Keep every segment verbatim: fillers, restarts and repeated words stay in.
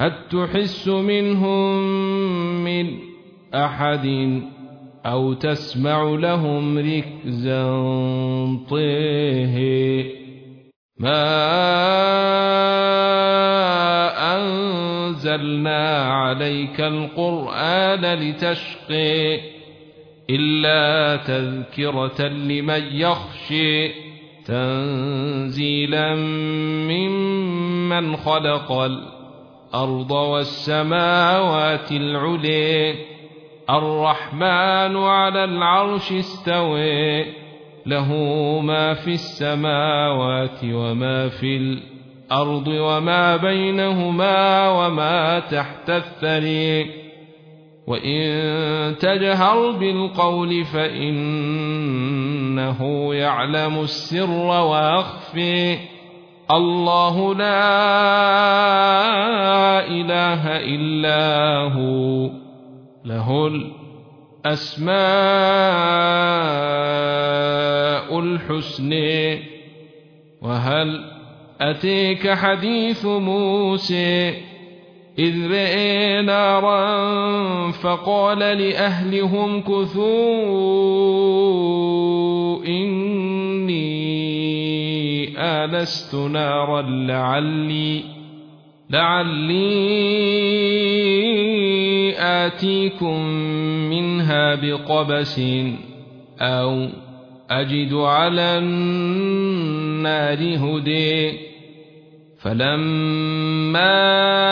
هل تحس منهم من أحد أو تسمع لهم ركزا طيه ما أنزلنا عليك القرآن لتشقي إلا تذكرة لمن يخشي تنزيلا ممن خلق الأرض والسماوات العلي الرحمن على العرش استوى له ما في السماوات وما في الأرض وما بينهما وما تحت الثري وإن تجهر بالقول فإنه يعلم السر وأخفي الله لا إله إلا هو له الأسماء الحسن وهل أتيك حديث موسى إذ رأى نارا فقال لأهلهم كثوا إني آنست نارا لعلي لعلي آتيكم منها بقبس أو أجد على النار هدي فلما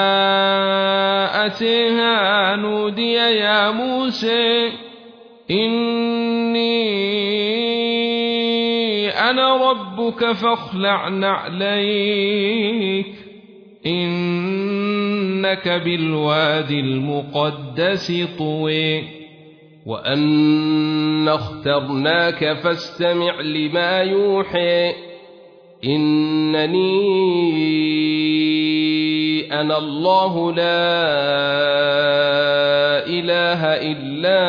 أتيها نودي يا موسى إني أنا ربك فاخلع نعليك إنك بالوادي المقدس طوي وأنا اخترناك فاستمع لما يوحي إنني أنا الله لا إله إلا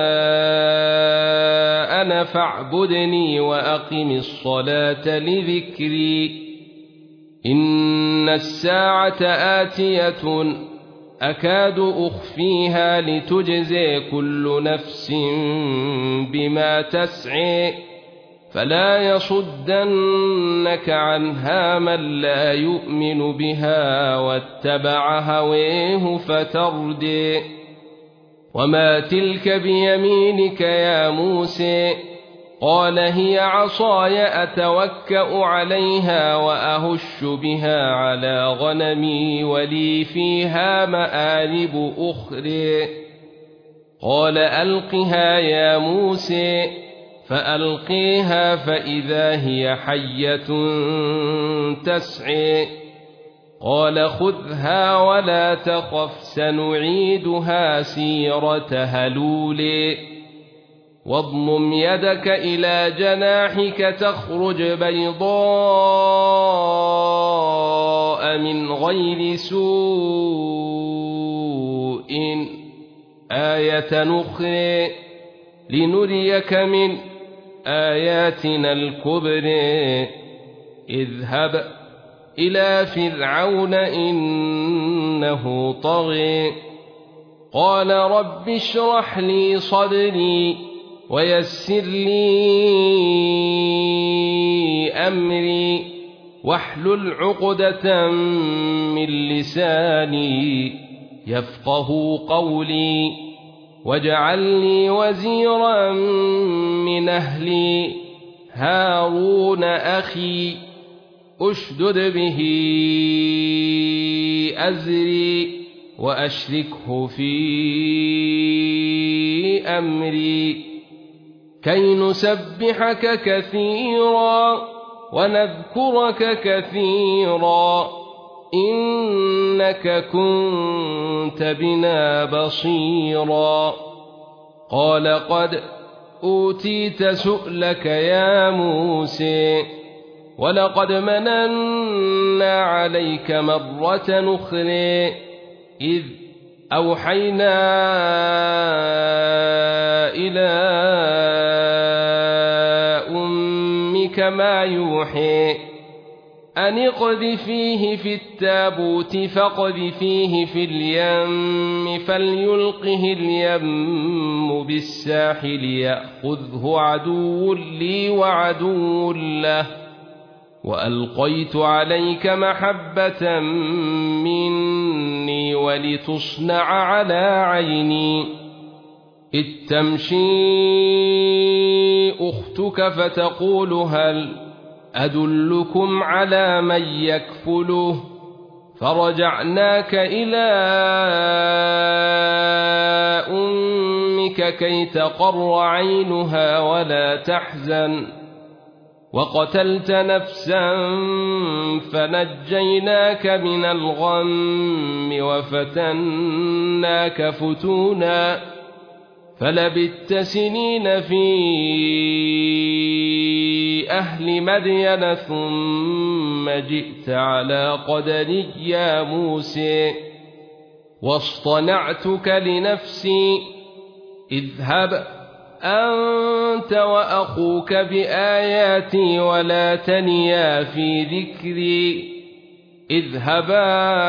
أنا فاعبدني وأقم الصلاة لذكري إن الساعة آتية أكاد أخفيها لتجزي كل نفس بما تسعي فلا يصدنك عنها من لا يؤمن بها واتبع هويه فتردي وما تلك بيمينك يا موسى قال هي عصاي أتوكأ عليها وأهش بها على غنمي ولي فيها مآرب أخرى قال ألقها يا موسى فألقيها فإذا هي حية تسعي قال خذها ولا تخف سنعيدها سيرتها الأولى واضمم يدك إلى جناحك تخرج بيضاء من غير سوء آية أخرى لنريك من آياتنا الكبرى اذهب إلى فرعون إنه طغى قال رب اشرح لي صدري ويسر لي أمري واحلل عقدة من لساني يفقه قولي واجعل لي وزيرا من أهلي هارون أخي أشدد به أزري وأشركه في أمري كي نسبحك كثيرا ونذكرك كثيرا إنك كنت بنا بصيرا قال قد أوتيت سؤلك يا موسى ولقد مننا عليك مرة أخرى إذ أوحينا إلى أمك ما يوحي أن اقذفيه في التابوت فاقذفيه في اليم فليلقه اليم بالساحل يأخذه عدو لي وعدو له وألقيت عليك محبة مني ولتصنع على عيني إذ تمشي أختك فتقول هل أدلكم على من يكفله فرجعناك إلى أمك كي تقر عينها ولا تحزن وقتلت نفسا فنجيناك من الغم وفتناك فتونا فلبثت سنين في أهل مدين ثم جئت على قدري يا موسى واصطنعتك لنفسي اذهب أنت وأخوك بآياتي ولا تنيا في ذكري اذهبا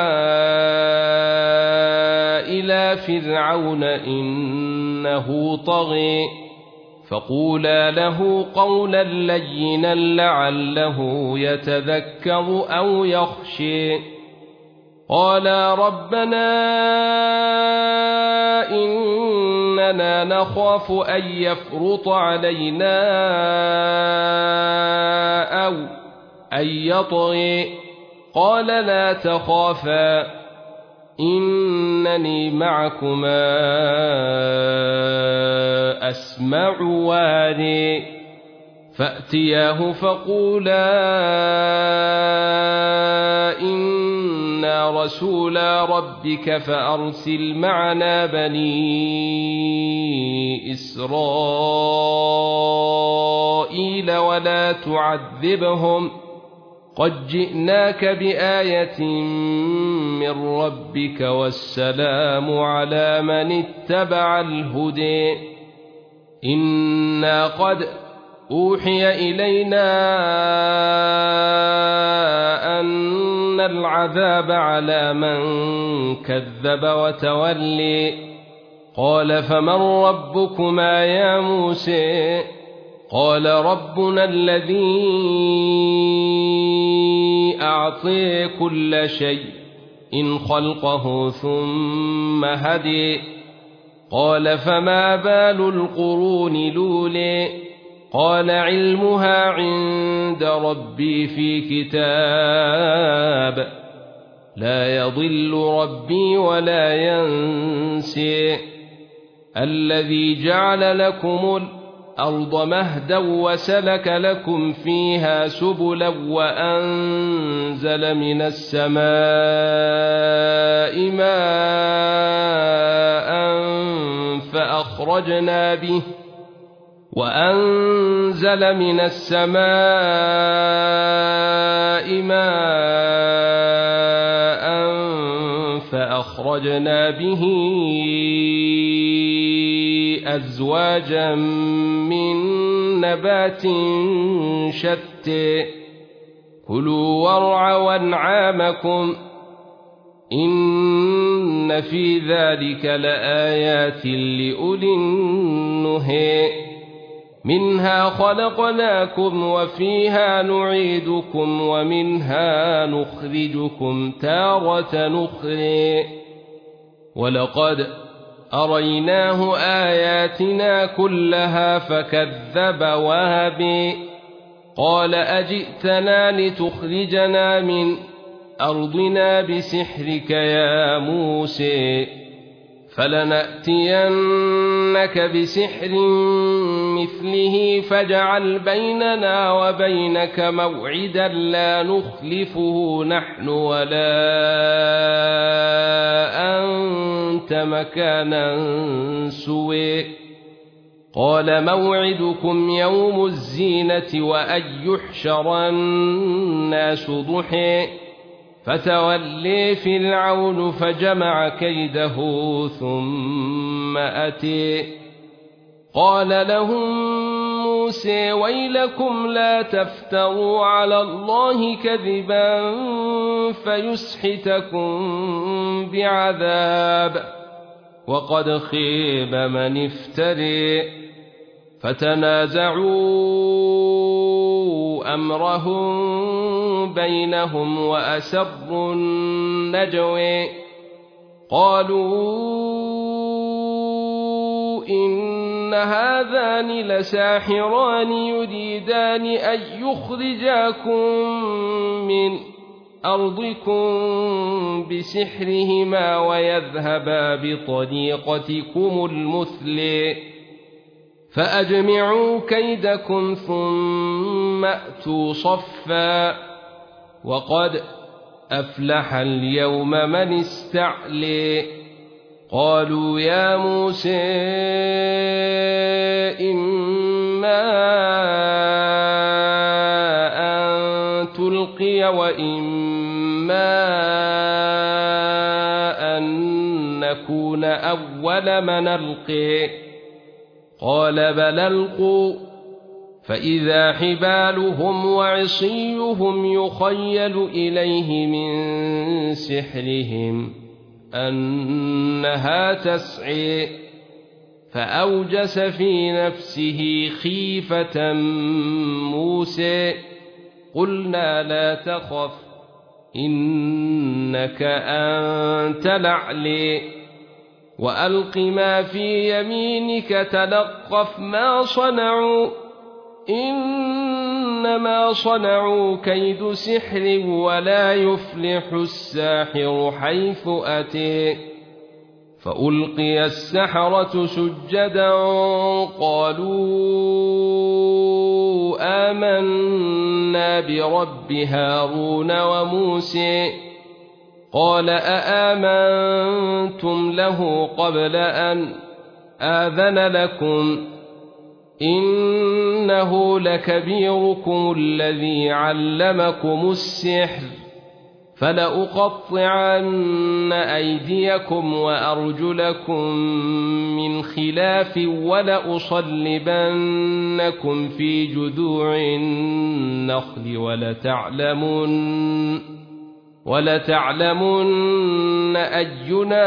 إلى فرعون إنه طغى فقولا له قولا لينا لعله يتذكر أو يخشى قالا ربنا إننا نخاف أن يفرط علينا أو أن يطغى قال لا تخافا إنني معكما أسمع واري فأتياه فقولا إنا رسولا ربك فأرسل معنا بني إسرائيل ولا تعذبهم قد جئناك بآية من ربك والسلام على من اتبع الهدى إنا قد أوحي إلينا أن العذاب على من كذب وتولي قال فمن ربكما يا موسى قال ربنا الذي أعطي كل شيء إن خلقه ثم هدي قال فما بال القرون لولي قال علمها عند ربي في كتاب لا يضل ربي ولا ينسي الذي جعل لكم الأرض مهدا وسلك لكم فيها سبلا وأنزل من السماء ماء فأخرجنا به وأنزل من السماء ماء فأخرجنا به أزواجا من نبات شتى كلوا وارعوا أنعامكم إن في ذلك لآيات لأولي النهى منها خلقناكم وفيها نعيدكم ومنها نخرجكم تارة نخرى ولقد أريناه آياتنا كلها فكذب وهب قال أجئتنا لتخرجنا من أرضنا بسحرك يا موسى فلنأتينك بسحر مثله فاجعل بيننا وبينك موعدا لا نخلفه نحن ولا أنت مكانا سوى قال موعدكم يوم الزينة وأن يحشر الناس ضحى فتولي فرعون فجمع كيده ثم أتي قال لهم موسى ويلكم لا تفتروا على الله كذبا فيسحتكم بعذاب وقد خيب من افتري فتنازعوا أمرهم بينهم وأسروا النجوى قالوا إن هذان لساحران يريدان أن يخرجاكم من أرضكم بسحرهما ويذهبا بطريقتكم المثلى فأجمعوا كيدكم ثم أتوا صفا وقد أفلح اليوم من استعلي قالوا يا موسى إما أن تلقي وإما أن نكون أول من ألقي قال بل ألقوا فإذا حبالهم وعصيهم يخيل إليه من سحرهم أنها تسعي فأوجس في نفسه خيفة موسى قلنا لا تخف إنك أنت الأعلى وألق ما في يمينك تلقف ما صنعوا إنما صنعوا كيد سحر ولا يفلح الساحر حيث أتي فألقي السحرة سجدا قالوا آمنا برب هارون وموسى قال أآمنتم له قبل أن آذن لكم إنه لكبيركم الذي علمكم السحر فلأقطعن أيديكم وأرجلكم من خلاف ولأصلبنكم في جذوع النخل ولتعلمن ولتعلمن أينا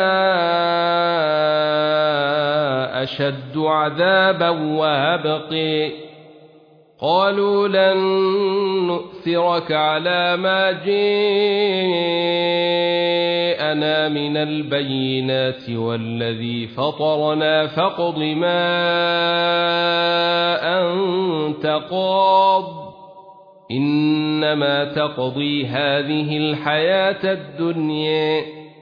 أشد عذابا وأبقي قالوا لن نؤثرك على ما جاءنا من البينات والذي فطرنا فاقض ما أنت قاض إنما تقضي هذه الحياة الدنيا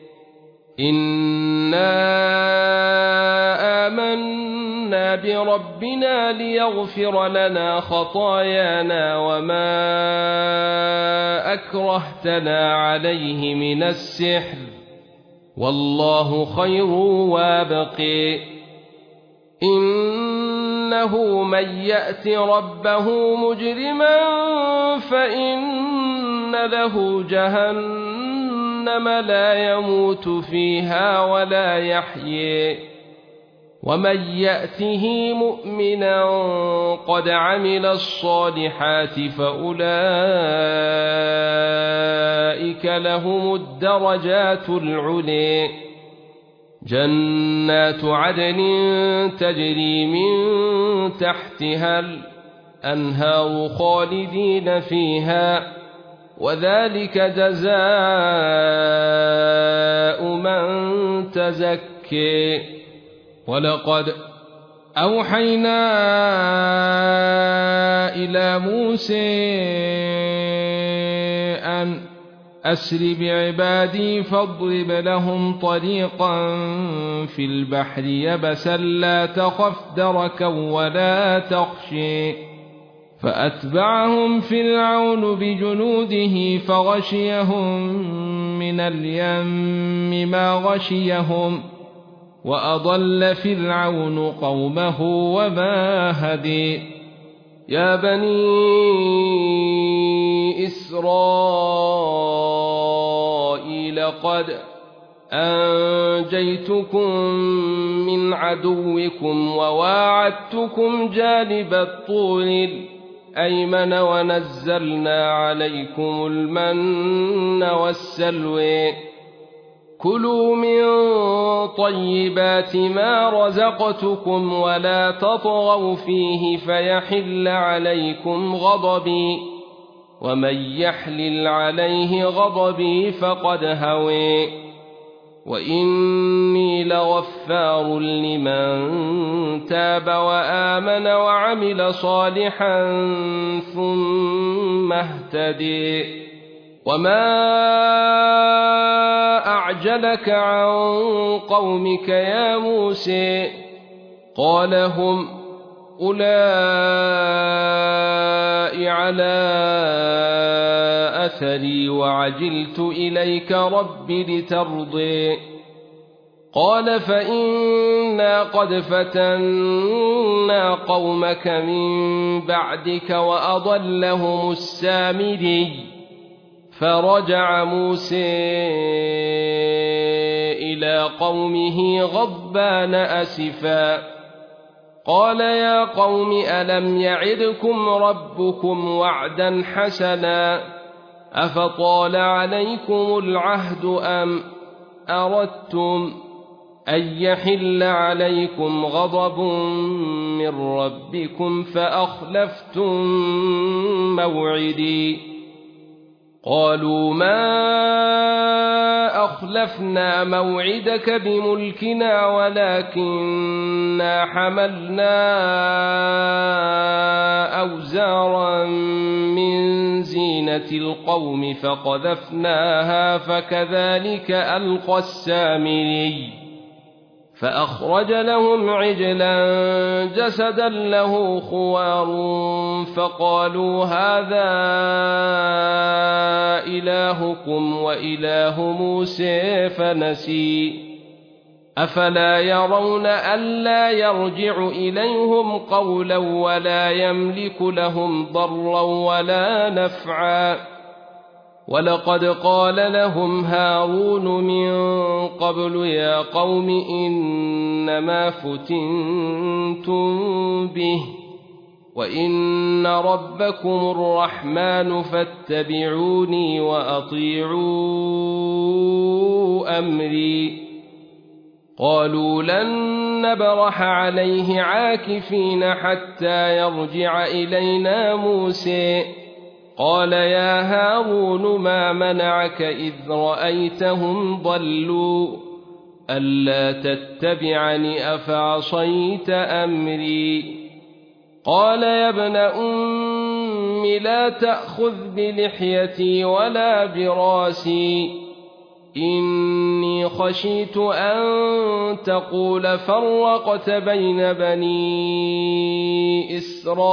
إنا آمنا بربنا ليغفر لنا خطايانا وما أكرهتنا عليه من السحر والله خير وابقي إنه من يأت ربه مجرما فإن له جهنم لا يموت فيها ولا يحيي ومن يأته مؤمنا قد عمل الصالحات فأولئك لهم الدرجات العلي جنات عدن تجري من تحتها الأنهار خالدين فيها وذلك جزاء من تزكي ولقد أوحينا إلى موسى أن أسر بعبادي فاضرب لهم طريقا في البحر يبسا لا تخف دركا ولا تخشي فأتبعهم فرعون بجنوده فغشيهم من اليم ما غشيهم وأضل فرعون قومه وما هدي يا بني إسرائيل قد أنجاكم أنجيتكم من عدوكم وواعدتكم جانب الطور الأيمن ونزلنا عليكم المن والسلوى كلوا من طيبات ما رزقتكم ولا تطغوا فيه فيحل عليكم غضبي ومن يحلل عليه غضبي فقد هوى وإني لغفار لمن تاب وآمن وعمل صالحا ثم اهتدي وما أعجلك عن قومك يا موسى قال هم أولئك على أثري وعجلت إليك رب لترضي قال فإنا قد فتنا قومك من بعدك وأضلهم السامري فرجع موسى إلى قومه غضبان أسفا قال يا قوم ألم يعدكم ربكم وعدا حسنا أفطال عليكم العهد أم أردتم أن يحل عليكم غضب من ربكم فأخلفتم موعدي قالوا ما أخلفنا موعدك بملكنا ولكننا حملنا أوزارا من زينة القوم فقذفناها فكذلك ألقى السامري فأخرج لهم عجلا جسدا له خوار فقالوا هذا إلهكم وإله موسى فنسي أفلا يرون ألا يرجع إليهم قولا ولا يملك لهم ضرا ولا نفعا ولقد قال لهم هارون من قبل يا قوم إنما فتنتم به وإن ربكم الرحمن فاتبعوني وأطيعوا أمري قالوا لن نبرح عليه عاكفين حتى يرجع إلينا موسى قال يا هارون ما منعك إذ رأيتهم ضلوا ألا تتبعني أفعصيت أمري قال يا ابن أم لا تأخذ بلحيتي ولا براسي إني خشيت أن تقول فرقت بين بني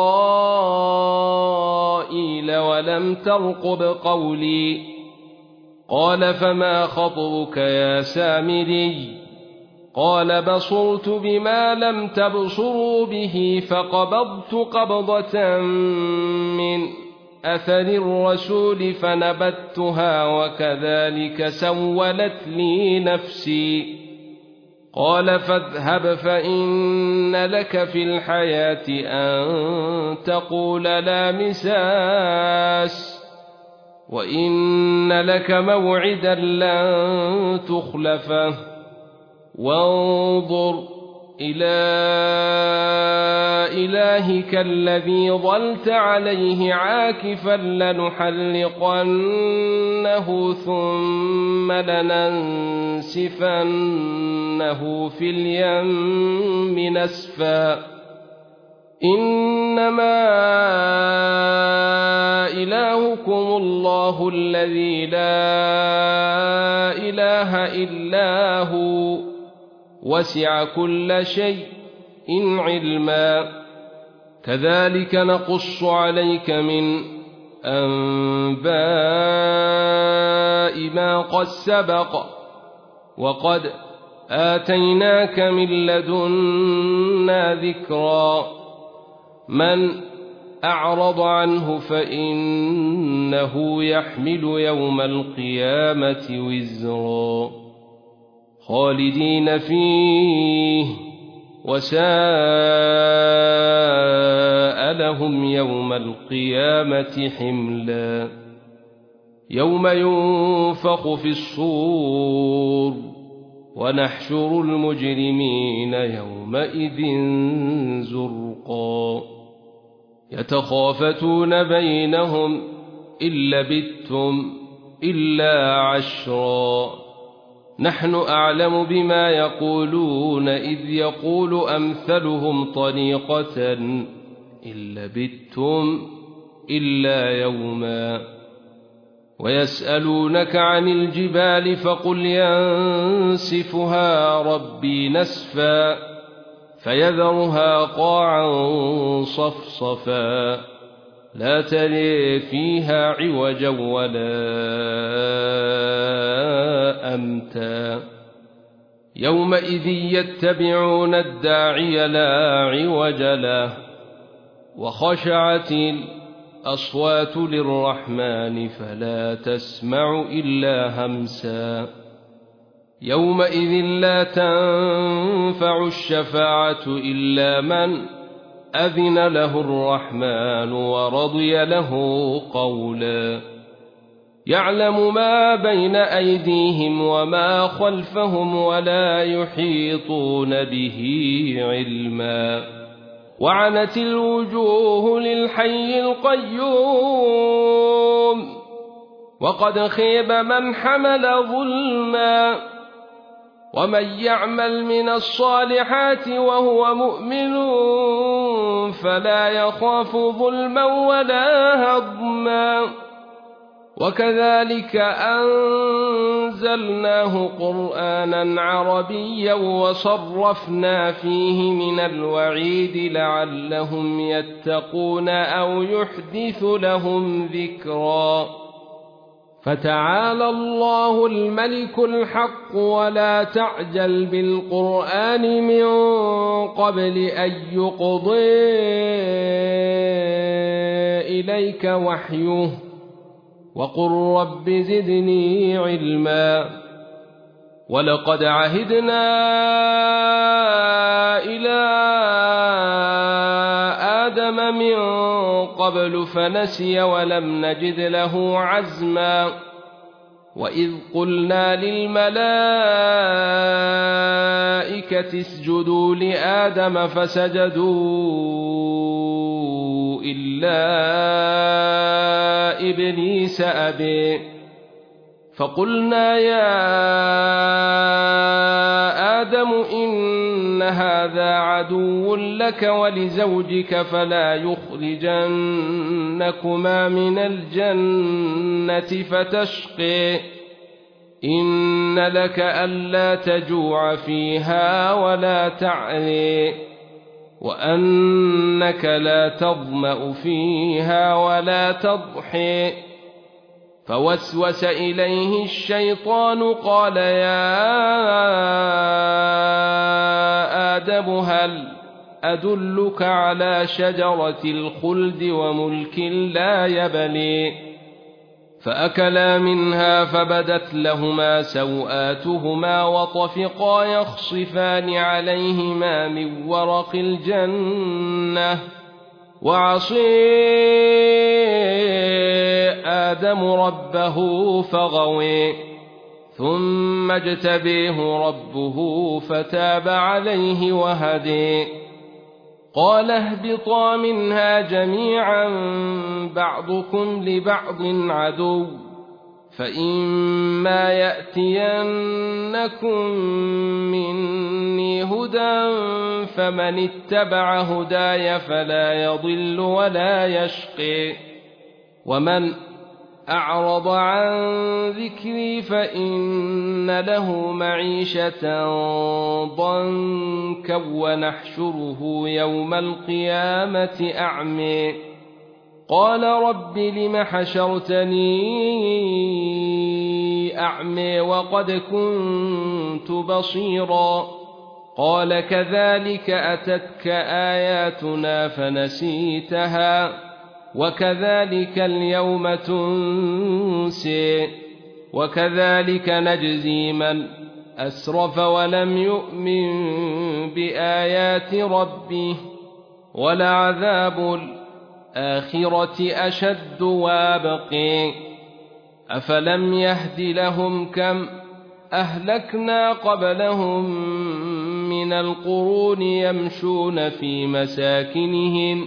إسرائيل ولم ترقب قولي قال فما خطبك يا سامري قال بصرت بما لم تبصروا به فقبضت قبضة من أثر الرسول فنبتها وكذلك سولت لي نفسي قال فاذهب فإن لك في الحياة أن تقول لا مساس وإن لك موعدا لن تخلفه وانظر إلى إلهك الذي ظلت عليه عاكفا لنحلقنه ثم لننسفنه في اليم نسفا إنما إلهكم الله الذي لا إله إلا هو وسع كل شيء علما كذلك نقص عليك من أنباء ما قد سبق وقد آتيناك من لدنا ذكرا من أعرض عنه فإنه يحمل يوم القيامة وزرا خالدين فيه وساء لهم يوم القيامة حملا يوم ينفخ في الصور ونحشر المجرمين يومئذ زرقا يتخافتون بينهم إن لبثتم إلا عشرا نحن أعلم بما يقولون إذ يقول أمثلهم طريقة إن لبثتم إلا يوما ويسألونك عن الجبال فقل ينسفها ربي نسفا فيذرها قاعا صفصفا لا ترى فيها عوجا ولا أمتا يومئذ يتبعون الداعي لا عوج له وخشعت الأصوات للرحمن فلا تسمع إلا همسا يومئذ لا تنفع الشفاعة إلا من أذن له الرحمن ورضي له قولا يعلم ما بين أيديهم وما خلفهم ولا يحيطون به علما وعنت الوجوه للحي القيوم وقد خيب من حمل ظلما ومن يعمل من الصالحات وهو مؤمن فلا يخاف ظلما ولا هضما وكذلك أنزلناه قرآنا عربيا وصرفنا فيه من الوعيد لعلهم يتقون أو يحدث لهم ذكرا فتعالى الله الملك الحق ولا تعجل بالقرآن من قبل أن يقضي إليك وحيه وقل رب زدني علما ولقد عهدنا إلى آدم من قبل فنسي ولم نجد له عزما وإذ قلنا للملائكة اسجدوا لآدم فسجدوا إلا إبليس أبي فقلنا يا آدم إن هذا عدو لك ولزوجك فلا يخرجنكما من الجنة فتشقي إن لك ألا تجوع فيها ولا تعري وأنك لا تظمأ فيها ولا تضحي فوسوس إليه الشيطان قال يا آدم هل أدلك على شجرة الخلد وملك لا يبلي فأكلا منها فبدت لهما سوآتهما وطفقا يخصفان عليهما من ورق الجنة وعصي آدم ربه فغوي ثم اجتبيه ربه فتاب عليه وهدي قال اهبطا منها جميعا بعضكم لبعض عدو فإما يأتينكم مني هدى فمن اتبع هداي فلا يضل ولا يشقي ومن أعرض عن ذكري فإن له معيشة ضنكا ونحشره يوم القيامة أعمي قال رب لم حشرتني أعمي وقد كنت بصيرا قال كذلك أتتك آياتنا فنسيتها وكذلك اليوم تنسي وكذلك نجزي من أسرف ولم يؤمن بآيات ربه ولعذاب الآخرة أشد وابق أفلم يهد لهم كم أهلكنا قبلهم من القرون يمشون في مساكنهم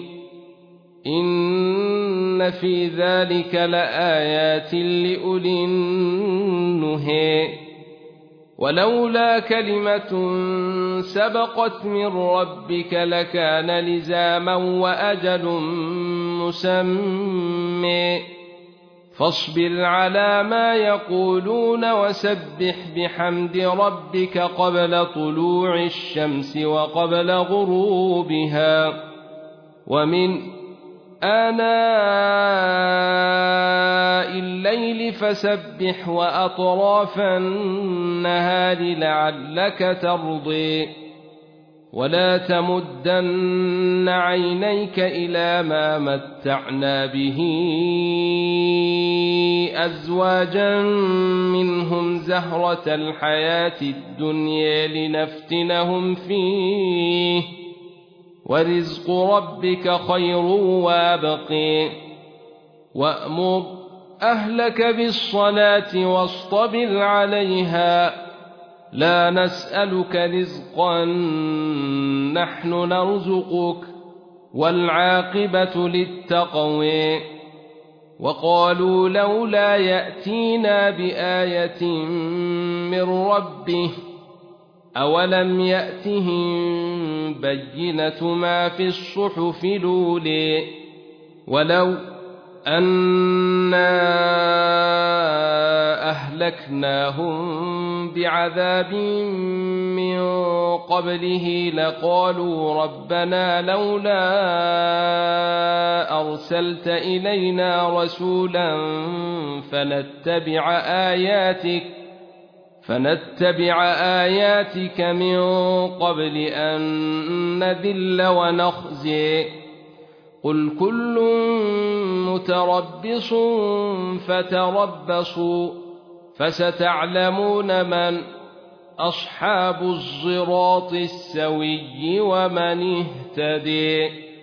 إن في ذلك لآيات لأولي النهي ولولا كلمة سبقت من ربك لكان لزاما وأجل مسمى فاصبر على ما يقولون وسبح بحمد ربك قبل طلوع الشمس وقبل غروبها ومن آناء الليل فسبح وأطراف النهار لعلك ترضي ولا تمدن عينيك إلى ما متعنا به أزواجا منهم زهرة الحياة الدنيا لنفتنهم فيه ورزق ربك خير وابق وأمر أهلك بالصلاة واصطبر عليها لا نسألك رزقا نحن نرزقك والعاقبة للتقوى وقالوا لولا يأتينا بآية من ربه أولم يأتهم بينة ما في الصحف الأولى ولو أنا أهلكناهم بعذاب من قبله لقالوا ربنا لولا أرسلت إلينا رسولا فنتبع آياتك فنتبع آياتك من قبل أن نذل ونخزي قل كل متربص فتربصوا فستعلمون من أصحاب الصراط السوي ومن اهتدي